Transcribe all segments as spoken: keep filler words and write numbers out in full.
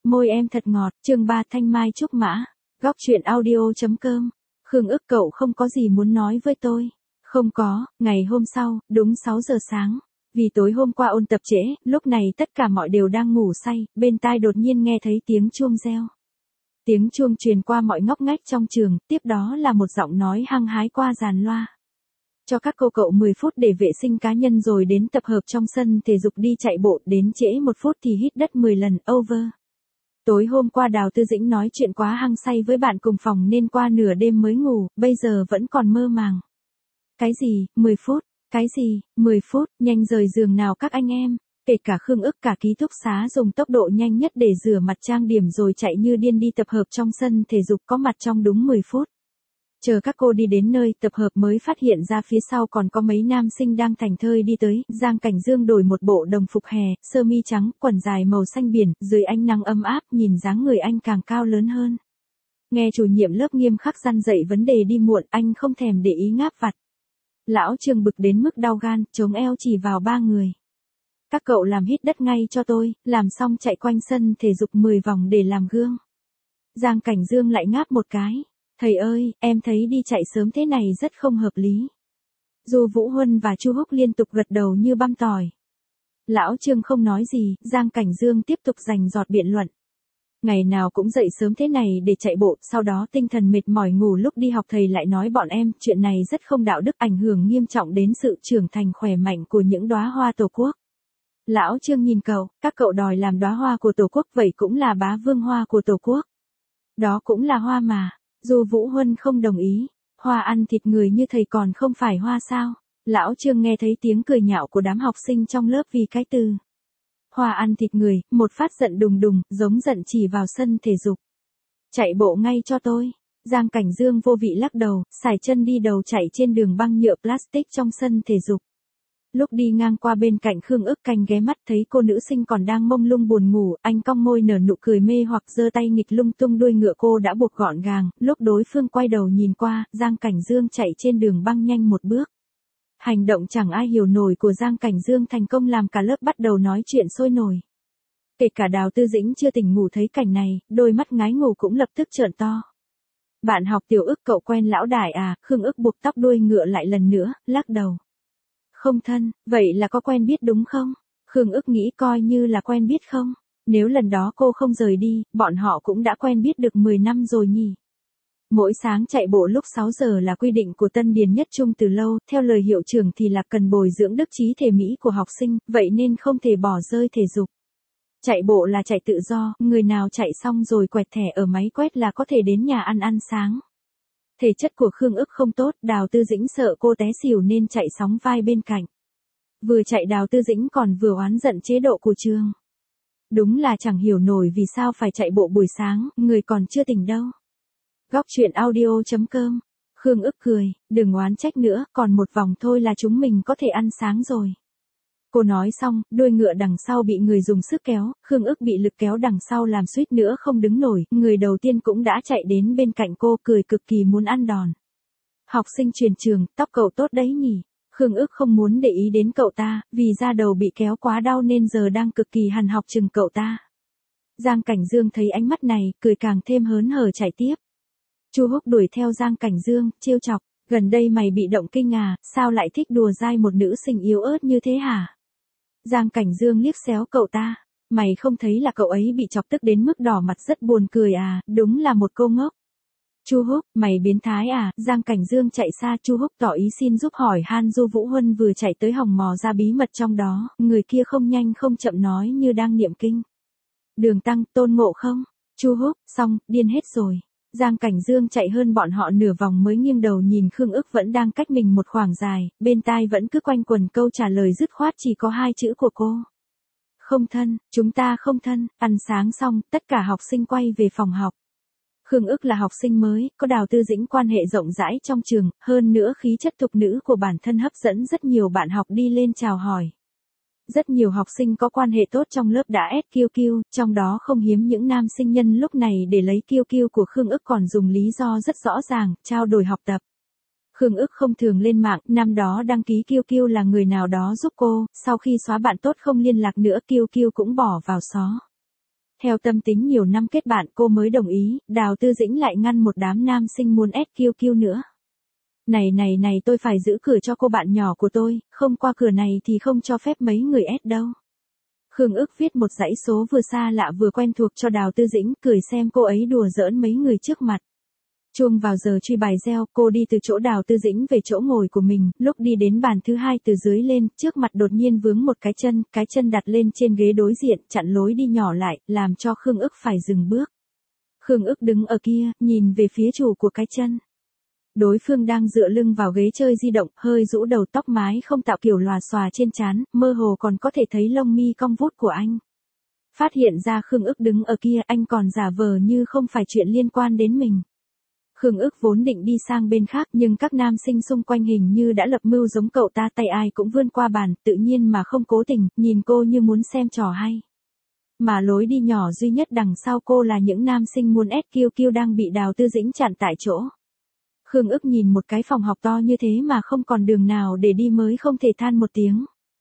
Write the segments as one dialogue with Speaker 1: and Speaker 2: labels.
Speaker 1: môi em thật ngọt, chương ba thanh mai trúc mã, góc truyện audio.com. Khương ức cậu không có gì muốn nói với tôi. Không có, ngày hôm sau, đúng sáu giờ sáng. Vì tối hôm qua ôn tập trễ, lúc này tất cả mọi đều đang ngủ say, bên tai đột nhiên nghe thấy tiếng chuông reo. Tiếng chuông truyền qua mọi ngóc ngách trong trường, tiếp đó là một giọng nói hăng hái qua dàn loa. Cho các cô cậu mười phút để vệ sinh cá nhân rồi đến tập hợp trong sân thể dục đi chạy bộ, đến trễ một phút thì hít đất mười lần, over. Tối hôm qua Đào Tư Dĩnh nói chuyện quá hăng say với bạn cùng phòng nên qua nửa đêm mới ngủ, bây giờ vẫn còn mơ màng. Cái gì, mười phút, cái gì, mười phút, nhanh rời giường nào các anh em. Kể cả Khương ức cả ký túc xá dùng tốc độ nhanh nhất để rửa mặt trang điểm rồi chạy như điên đi tập hợp trong sân thể dục, có mặt trong đúng mười phút. Chờ các cô đi đến nơi tập hợp mới phát hiện ra phía sau còn có mấy nam sinh đang thảnh thơi đi tới. Giang Cảnh Dương đổi một bộ đồng phục hè, sơ mi trắng, quần dài màu xanh biển, dưới ánh nắng ấm áp, nhìn dáng người anh càng cao lớn hơn. Nghe chủ nhiệm lớp nghiêm khắc răn dạy vấn đề đi muộn, anh không thèm để ý ngáp vặt. Lão Trương bực đến mức đau gan, chống eo chỉ vào ba người. Các cậu làm hít đất ngay cho tôi, làm xong chạy quanh sân thể dục mười vòng để làm gương. Giang Cảnh Dương lại ngáp một cái. Thầy ơi, em thấy đi chạy sớm thế này rất không hợp lý. Du Vũ Huân và Chu Húc liên tục gật đầu như băm tỏi. Lão Trương không nói gì, Giang Cảnh Dương tiếp tục giành giọt biện luận. Ngày nào cũng dậy sớm thế này để chạy bộ, sau đó tinh thần mệt mỏi ngủ lúc đi học, thầy lại nói bọn em, chuyện này rất không đạo đức, ảnh hưởng nghiêm trọng đến sự trưởng thành khỏe mạnh của những đóa hoa Tổ quốc. Lão Trương nhìn cậu, các cậu đòi làm đóa hoa của Tổ quốc, vậy cũng là bá vương hoa của Tổ quốc. Đó cũng là hoa mà. Du Vũ Huân không đồng ý. Hoa ăn thịt người như thầy còn không phải hoa sao? Lão Trương nghe thấy tiếng cười nhạo của đám học sinh trong lớp vì cái từ hoa ăn thịt người, một phát giận đùng đùng, giống giận chỉ vào sân thể dục. Chạy bộ ngay cho tôi. Giang Cảnh Dương vô vị lắc đầu, sải chân đi đầu chạy trên đường băng nhựa plastic trong sân thể dục. Lúc đi ngang qua bên cạnh Khương ức canh ghé mắt thấy cô nữ sinh còn đang mông lung buồn ngủ, anh cong môi nở nụ cười mê hoặc giơ tay nghịch lung tung đuôi ngựa cô đã buộc gọn gàng, lúc đối phương quay đầu nhìn qua, Giang Cảnh Dương chạy trên đường băng nhanh một bước. Hành động chẳng ai hiểu nổi của Giang Cảnh Dương thành công làm cả lớp bắt đầu nói chuyện sôi nổi. Kể cả Đào Tư Dĩnh chưa tỉnh ngủ thấy cảnh này, đôi mắt ngái ngủ cũng lập tức trợn to. Bạn học Tiểu Ức cậu quen lão đại à? Khương ức buộc tóc đuôi ngựa lại lần nữa, lắc đầu. Không thân, vậy là có quen biết đúng không? Khương ức nghĩ coi như là quen biết không? Nếu lần đó cô không rời đi, bọn họ cũng đã quen biết được mười năm rồi nhỉ? Mỗi sáng chạy bộ lúc sáu giờ là quy định của Tân Điền Nhất Trung từ lâu, theo lời hiệu trưởng thì là cần bồi dưỡng đức trí thể mỹ của học sinh, vậy nên không thể bỏ rơi thể dục. Chạy bộ là chạy tự do, người nào chạy xong rồi quẹt thẻ ở máy quét là có thể đến nhà ăn ăn sáng. Thể chất của Khương ức không tốt, Đào Tư Dĩnh sợ cô té xỉu nên chạy sóng vai bên cạnh. Vừa chạy Đào Tư Dĩnh còn vừa oán giận chế độ của trường. Đúng là chẳng hiểu nổi vì sao phải chạy bộ buổi sáng, người còn chưa tỉnh đâu. Góc truyện audio.com. Khương ức cười, đừng oán trách nữa, còn một vòng thôi là chúng mình có thể ăn sáng rồi. Cô nói xong, đuôi ngựa đằng sau bị người dùng sức kéo, Khương ức bị lực kéo đằng sau làm suýt nữa không đứng nổi, người đầu tiên cũng đã chạy đến bên cạnh cô cười cực kỳ muốn ăn đòn. Học sinh truyền trường, tóc cậu tốt đấy nhỉ? Khương ức không muốn để ý đến cậu ta, vì da đầu bị kéo quá đau nên giờ đang cực kỳ hằn học chừng cậu ta. Giang Cảnh Dương thấy ánh mắt này, cười càng thêm hớn hở chạy tiếp. Chu Húc đuổi theo Giang Cảnh Dương, trêu chọc, gần đây mày bị động kinh à, sao lại thích đùa dai một nữ sinh yếu ớt như thế hả? Giang Cảnh Dương liếc xéo cậu ta, mày không thấy là cậu ấy bị chọc tức đến mức đỏ mặt rất buồn cười à, đúng là một cô ngốc. Chu Húc, mày biến thái à? Giang Cảnh Dương chạy xa, Chu Húc tỏ ý xin giúp hỏi han. Du Vũ Huân vừa chạy tới hòng mò ra bí mật trong đó, người kia không nhanh không chậm nói như đang niệm kinh. Đường Tăng, Tôn Ngộ Không, Chu Húc, xong, điên hết rồi. Giang Cảnh Dương chạy hơn bọn họ nửa vòng mới nghiêng đầu nhìn Khương ức vẫn đang cách mình một khoảng dài, bên tai vẫn cứ quanh quẩn câu trả lời dứt khoát chỉ có hai chữ của cô. Không thân, chúng ta không thân. Ăn sáng xong, tất cả học sinh quay về phòng học. Khương ức là học sinh mới, có Đào Tư Dĩnh quan hệ rộng rãi trong trường, hơn nữa khí chất thục nữ của bản thân hấp dẫn rất nhiều bạn học đi lên chào hỏi. Rất nhiều học sinh có quan hệ tốt trong lớp đã ép kiêu kiêu, trong đó không hiếm những nam sinh nhân lúc này để lấy kiêu kiêu của Khương ức còn dùng lý do rất rõ ràng, trao đổi học tập. Khương ức không thường lên mạng, năm đó đăng ký kiêu kiêu là người nào đó giúp cô, sau khi xóa bạn tốt không liên lạc nữa kiêu kiêu cũng bỏ vào xó. Theo tâm tính nhiều năm kết bạn cô mới đồng ý, Đào Tư Dĩnh lại ngăn một đám nam sinh muốn ét quy quy nữa. Này này này tôi phải giữ cửa cho cô bạn nhỏ của tôi, không qua cửa này thì không cho phép mấy người ét đâu. Khương ức viết một dãy số vừa xa lạ vừa quen thuộc cho Đào Tư Dĩnh, cười xem cô ấy đùa giỡn mấy người trước mặt. Chuông vào giờ truy bài reo, cô đi từ chỗ Đào Tư Dĩnh về chỗ ngồi của mình, lúc đi đến bàn thứ hai từ dưới lên, trước mặt đột nhiên vướng một cái chân, cái chân đặt lên trên ghế đối diện, chặn lối đi nhỏ lại, làm cho Khương ức phải dừng bước. Khương ức đứng ở kia, nhìn về phía chủ của cái chân. Đối phương đang dựa lưng vào ghế chơi di động, hơi rũ đầu, tóc mái không tạo kiểu lòa xòa trên trán, mơ hồ còn có thể thấy lông mi cong vút của anh. Phát hiện ra Khương ức đứng ở kia, anh còn giả vờ như không phải chuyện liên quan đến mình. Khương ức vốn định đi sang bên khác, nhưng các nam sinh xung quanh hình như đã lập mưu giống cậu ta, tay ai cũng vươn qua bàn, tự nhiên mà không cố tình, nhìn cô như muốn xem trò hay. Mà lối đi nhỏ duy nhất đằng sau cô là những nam sinh muốn ét quy quy đang bị Đào Tư Dĩnh chặn tại chỗ. Khương ức nhìn một cái phòng học to như thế mà không còn đường nào để đi mới không thể than một tiếng.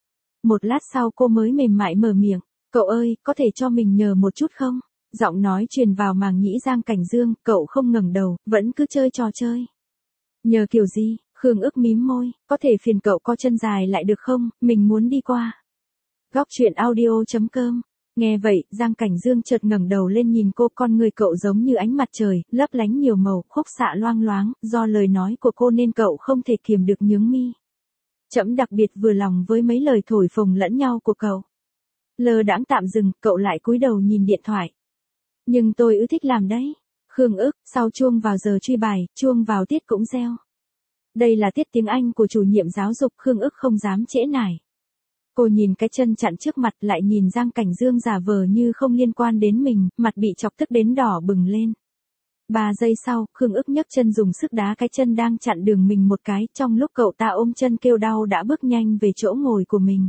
Speaker 1: Một lát sau cô mới mềm mại mở miệng, cậu ơi, có thể cho mình nhờ một chút không? Giọng nói truyền vào màng nhĩ Giang Cảnh Dương, cậu không ngẩng đầu, vẫn cứ chơi trò chơi. Nhờ kiểu gì? Khương ức mím môi, có thể phiền cậu co chân dài lại được không, mình muốn đi qua. Góc truyện audio chấm com. Nghe vậy, Giang Cảnh Dương chợt ngẩng đầu lên nhìn cô, con người cậu giống như ánh mặt trời, lấp lánh nhiều màu, khúc xạ loang loáng, do lời nói của cô nên cậu không thể kiềm được nhướng mi. Trẫm đặc biệt vừa lòng với mấy lời thổi phồng lẫn nhau của cậu. Lơ đãng tạm dừng, cậu lại cúi đầu nhìn điện thoại. Nhưng tôi ưa thích làm đấy. Khương ức, sau chuông vào giờ truy bài, chuông vào tiết cũng reo. Đây là tiết tiếng Anh của chủ nhiệm giáo dục, Khương ức không dám trễ nải. Cô nhìn cái chân chặn trước mặt, lại nhìn Giang Cảnh Dương giả vờ như không liên quan đến mình, mặt bị chọc tức đến đỏ bừng lên. Ba giây sau, Khương ức nhấc chân dùng sức đá cái chân đang chặn đường mình một cái, trong lúc cậu ta ôm chân kêu đau đã bước nhanh về chỗ ngồi của mình.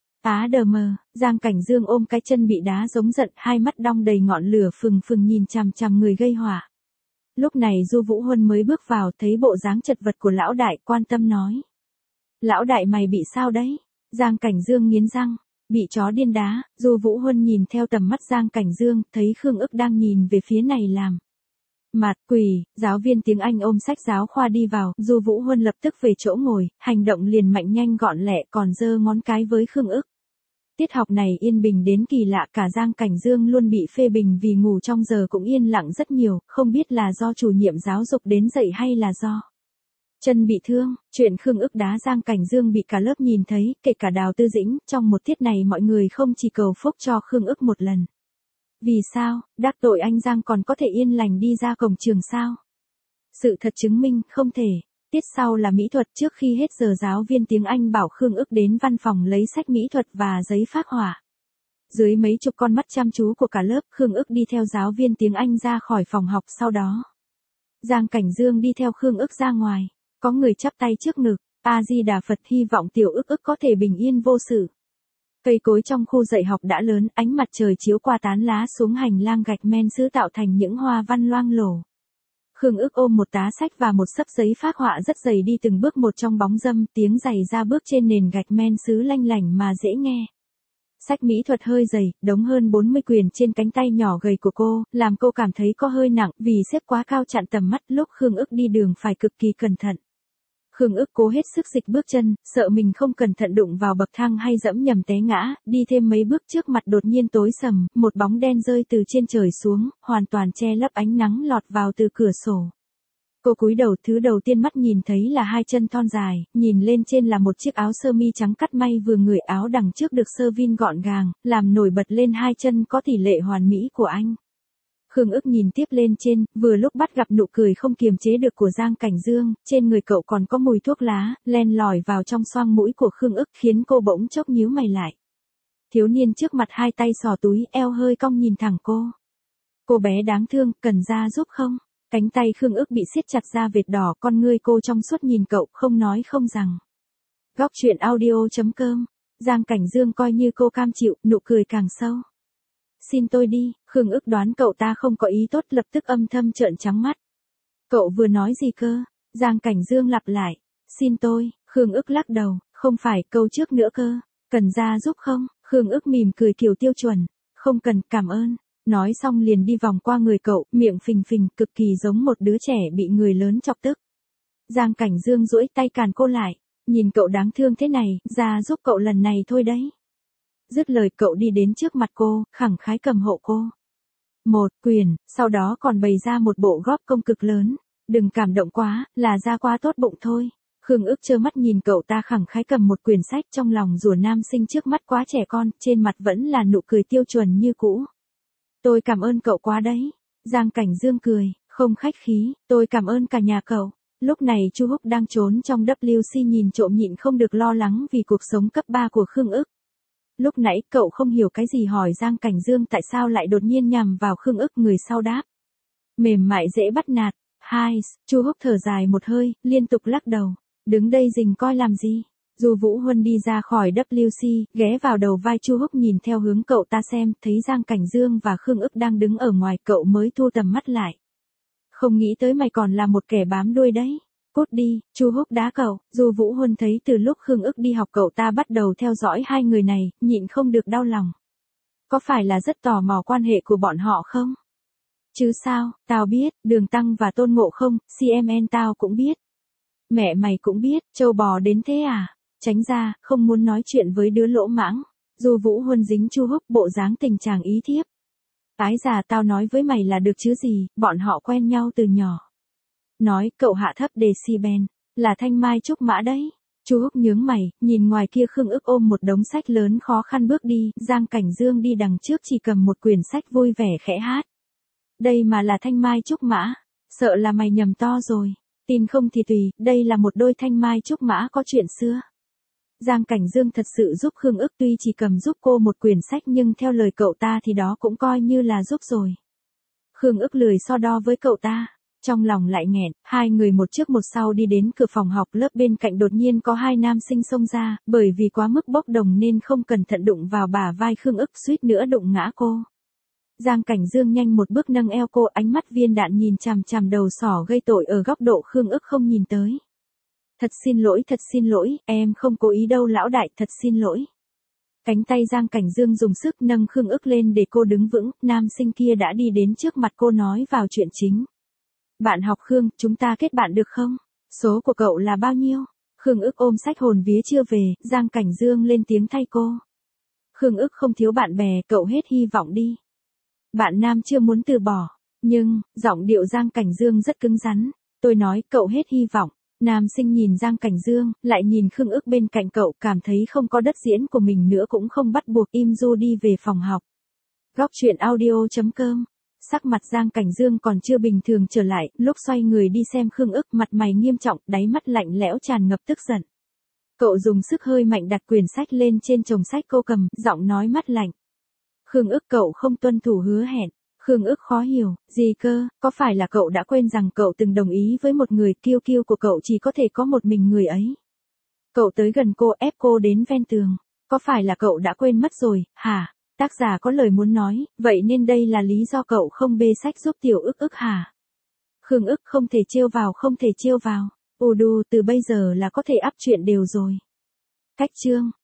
Speaker 1: Á đờ mờ, Giang Cảnh Dương ôm cái chân bị đá giống giận, hai mắt đong đầy ngọn lửa phừng phừng nhìn chằm chằm người gây họa. Lúc này Du Vũ Huân mới bước vào, thấy bộ dáng chật vật của lão đại, quan tâm nói. Lão đại mày bị sao đấy? Giang Cảnh Dương nghiến răng, bị chó điên đá. Du Vũ Huân nhìn theo tầm mắt Giang Cảnh Dương, thấy Khương ức đang nhìn về phía này làm. Mạt quỷ, giáo viên tiếng Anh ôm sách giáo khoa đi vào, Du Vũ Huân lập tức về chỗ ngồi, hành động liền mạnh nhanh gọn lẹ, còn giơ ngón cái với Khương ức. Tiết học này yên bình đến kỳ lạ, cả Giang Cảnh Dương luôn bị phê bình vì ngủ trong giờ cũng yên lặng rất nhiều, không biết là do chủ nhiệm giáo dục đến dậy hay là do chân bị thương. Chuyện Khương ức đá Giang Cảnh Dương bị cả lớp nhìn thấy, kể cả Đào Tư Dĩnh, trong một tiết này mọi người không chỉ cầu phúc cho Khương ức một lần. Vì sao, đắc tội anh Giang còn có thể yên lành đi ra cổng trường sao? Sự thật chứng minh, không thể. Tiết sau là mỹ thuật, trước khi hết giờ giáo viên tiếng Anh bảo Khương ức đến văn phòng lấy sách mỹ thuật và giấy phác họa. Dưới mấy chục con mắt chăm chú của cả lớp, Khương ức đi theo giáo viên tiếng Anh ra khỏi phòng học, sau đó Giang Cảnh Dương đi theo Khương ức ra ngoài. Có người chắp tay trước ngực, A-di-đà Phật, hy vọng tiểu ức ức có thể bình yên vô sự. Cây cối trong khu dạy học đã lớn, ánh mặt trời chiếu qua tán lá xuống hành lang gạch men sứ tạo thành những hoa văn loang lổ. Khương ức ôm một tá sách và một xấp giấy phác họa rất dày đi từng bước một trong bóng râm, tiếng giày ra bước trên nền gạch men sứ lanh lảnh mà dễ nghe. Sách mỹ thuật hơi dày, đống hơn bốn mươi quyển trên cánh tay nhỏ gầy của cô, làm cô cảm thấy có hơi nặng vì xếp quá cao chặn tầm mắt, lúc Khương ức đi đường phải cực kỳ cẩn thận. Khương ức cố hết sức dịch bước chân, sợ mình không cẩn thận đụng vào bậc thang hay dẫm nhầm té ngã, đi thêm mấy bước trước mặt đột nhiên tối sầm, một bóng đen rơi từ trên trời xuống, hoàn toàn che lấp ánh nắng lọt vào từ cửa sổ. Cô cúi đầu, thứ đầu tiên mắt nhìn thấy là hai chân thon dài, nhìn lên trên là một chiếc áo sơ mi trắng cắt may vừa người, áo đằng trước được sơ vin gọn gàng, làm nổi bật lên hai chân có tỷ lệ hoàn mỹ của anh. Khương ức nhìn tiếp lên trên, vừa lúc bắt gặp nụ cười không kiềm chế được của Giang Cảnh Dương, trên người cậu còn có mùi thuốc lá, len lỏi vào trong xoang mũi của Khương ức khiến cô bỗng chốc nhíu mày lại. Thiếu niên trước mặt hai tay xò túi, eo hơi cong nhìn thẳng cô. Cô bé đáng thương, cần ra giúp không? Cánh tay Khương ức bị siết chặt ra vệt đỏ, con ngươi cô trong suốt nhìn cậu, không nói không rằng. Góc truyện audio chấm com. Giang Cảnh Dương coi như cô cam chịu, nụ cười càng sâu. Xin tôi đi. Khương ức đoán cậu ta không có ý tốt, lập tức âm thầm trợn trắng mắt. Cậu vừa nói gì cơ? Giang Cảnh Dương lặp lại. Xin tôi. Khương ức lắc đầu. Không phải, câu trước nữa cơ. Cần ra giúp không? Khương ức mỉm cười kiểu tiêu chuẩn. Không cần, cảm ơn. Nói xong liền đi vòng qua người cậu, miệng phình phình, cực kỳ giống một đứa trẻ bị người lớn chọc tức. Giang Cảnh Dương duỗi tay càn cô lại, nhìn cậu đáng thương thế này, ra giúp cậu lần này thôi đấy. Dứt lời cậu đi đến trước mặt cô, khẳng khái cầm hộ cô. Một quyền, sau đó còn bày ra một bộ góp công cực lớn. Đừng cảm động quá, là ra quá tốt bụng thôi. Khương ức trơ mắt nhìn cậu ta khẳng khái cầm một quyển sách, trong lòng rủa nam sinh trước mắt quá trẻ con, trên mặt vẫn là nụ cười tiêu chuẩn như cũ. Tôi cảm ơn cậu quá đấy. Giang Cảnh Dương cười, không khách khí, tôi cảm ơn cả nhà cậu. Lúc này Chu Húc đang trốn trong W C nhìn trộm nhịn không được lo lắng vì cuộc sống cấp ba của Khương ức. Lúc nãy cậu không hiểu cái gì hỏi Giang Cảnh Dương tại sao lại đột nhiên nhằm vào Khương ức, người sau đáp. Mềm mại dễ bắt nạt. Hai, Chu Húc thở dài một hơi, liên tục lắc đầu. Đứng đây rình coi làm gì? Dù Vũ Huân đi ra khỏi W C, ghé vào đầu vai Chu Húc nhìn theo hướng cậu ta xem, thấy Giang Cảnh Dương và Khương ức đang đứng ở ngoài, cậu mới thu tầm mắt lại. Không nghĩ tới mày còn là một kẻ bám đuôi đấy. Cút đi, Chu Húc đá cậu. Dù Vũ Huân thấy từ lúc Khương ức đi học cậu ta bắt đầu theo dõi hai người này, nhịn không được đau lòng. Có phải là rất tò mò quan hệ của bọn họ không? Chứ sao, tao biết, Đường Tăng và Tôn Ngộ Không, xê em en tao cũng biết. Mẹ mày cũng biết, trâu bò đến thế à? Tránh ra, không muốn nói chuyện với đứa lỗ mãng. Dù Vũ Huân dính Chu Húc bộ dáng tình chàng ý thiếp. Ái già, tao nói với mày là được chứ gì, bọn họ quen nhau từ nhỏ. Nói, cậu hạ thấp decibel, là Thanh Mai Trúc Mã đấy. Chu Húc nhướng mày, nhìn ngoài kia Khương ức ôm một đống sách lớn khó khăn bước đi, Giang Cảnh Dương đi đằng trước chỉ cầm một quyển sách vui vẻ khẽ hát. Đây mà là Thanh Mai Trúc Mã, sợ là mày nhầm to rồi. Tin không thì tùy, đây là một đôi Thanh Mai Trúc Mã có chuyện xưa. Giang Cảnh Dương thật sự giúp Khương ức, tuy chỉ cầm giúp cô một quyển sách nhưng theo lời cậu ta thì đó cũng coi như là giúp rồi. Khương ức lười so đo với cậu ta, trong lòng lại nghẹn, hai người một trước một sau đi đến cửa phòng học lớp bên cạnh, đột nhiên có hai nam sinh xông ra, bởi vì quá mức bốc đồng nên không cẩn thận đụng vào bả vai Khương ức, suýt nữa đụng ngã cô. Giang Cảnh Dương nhanh một bước nâng eo cô, ánh mắt viên đạn nhìn chằm chằm đầu sỏ gây tội ở góc độ Khương ức không nhìn tới. Thật xin lỗi, thật xin lỗi, em không cố ý đâu lão đại, thật xin lỗi. Cánh tay Giang Cảnh Dương dùng sức nâng Khương ức lên để cô đứng vững, nam sinh kia đã đi đến trước mặt cô nói vào chuyện chính. Bạn học Khương, chúng ta kết bạn được không? Số của cậu là bao nhiêu? Khương ức ôm sách hồn vía chưa về, Giang Cảnh Dương lên tiếng thay cô. Khương ức không thiếu bạn bè, cậu hết hy vọng đi. Bạn nam chưa muốn từ bỏ, nhưng, giọng điệu Giang Cảnh Dương rất cứng rắn. Tôi nói, cậu hết hy vọng. Nam sinh nhìn Giang Cảnh Dương, lại nhìn Khương ức bên cạnh cậu, cảm thấy không có đất diễn của mình nữa cũng không bắt buộc, im du đi về phòng học. Góc truyện audio chấm com. Sắc mặt Giang Cảnh Dương còn chưa bình thường trở lại, lúc xoay người đi xem Khương ức, mặt mày nghiêm trọng, đáy mắt lạnh lẽo tràn ngập tức giận. Cậu dùng sức hơi mạnh đặt quyển sách lên trên chồng sách cô cầm, giọng nói mắt lạnh. Khương ức, cậu không tuân thủ hứa hẹn. Khương ức khó hiểu, gì cơ, có phải là cậu đã quên rằng cậu từng đồng ý với một người, kiêu kiêu của cậu chỉ có thể có một mình người ấy. Cậu tới gần cô, ép cô đến ven tường. Có phải là cậu đã quên mất rồi, hả? Tác giả có lời muốn nói, vậy nên đây là lý do cậu không bê sách giúp tiểu ức ức hả? Khương ức, không thể trêu vào, không thể trêu vào. Ù đù, từ bây giờ là có thể up chuyện đều rồi. Cách chương.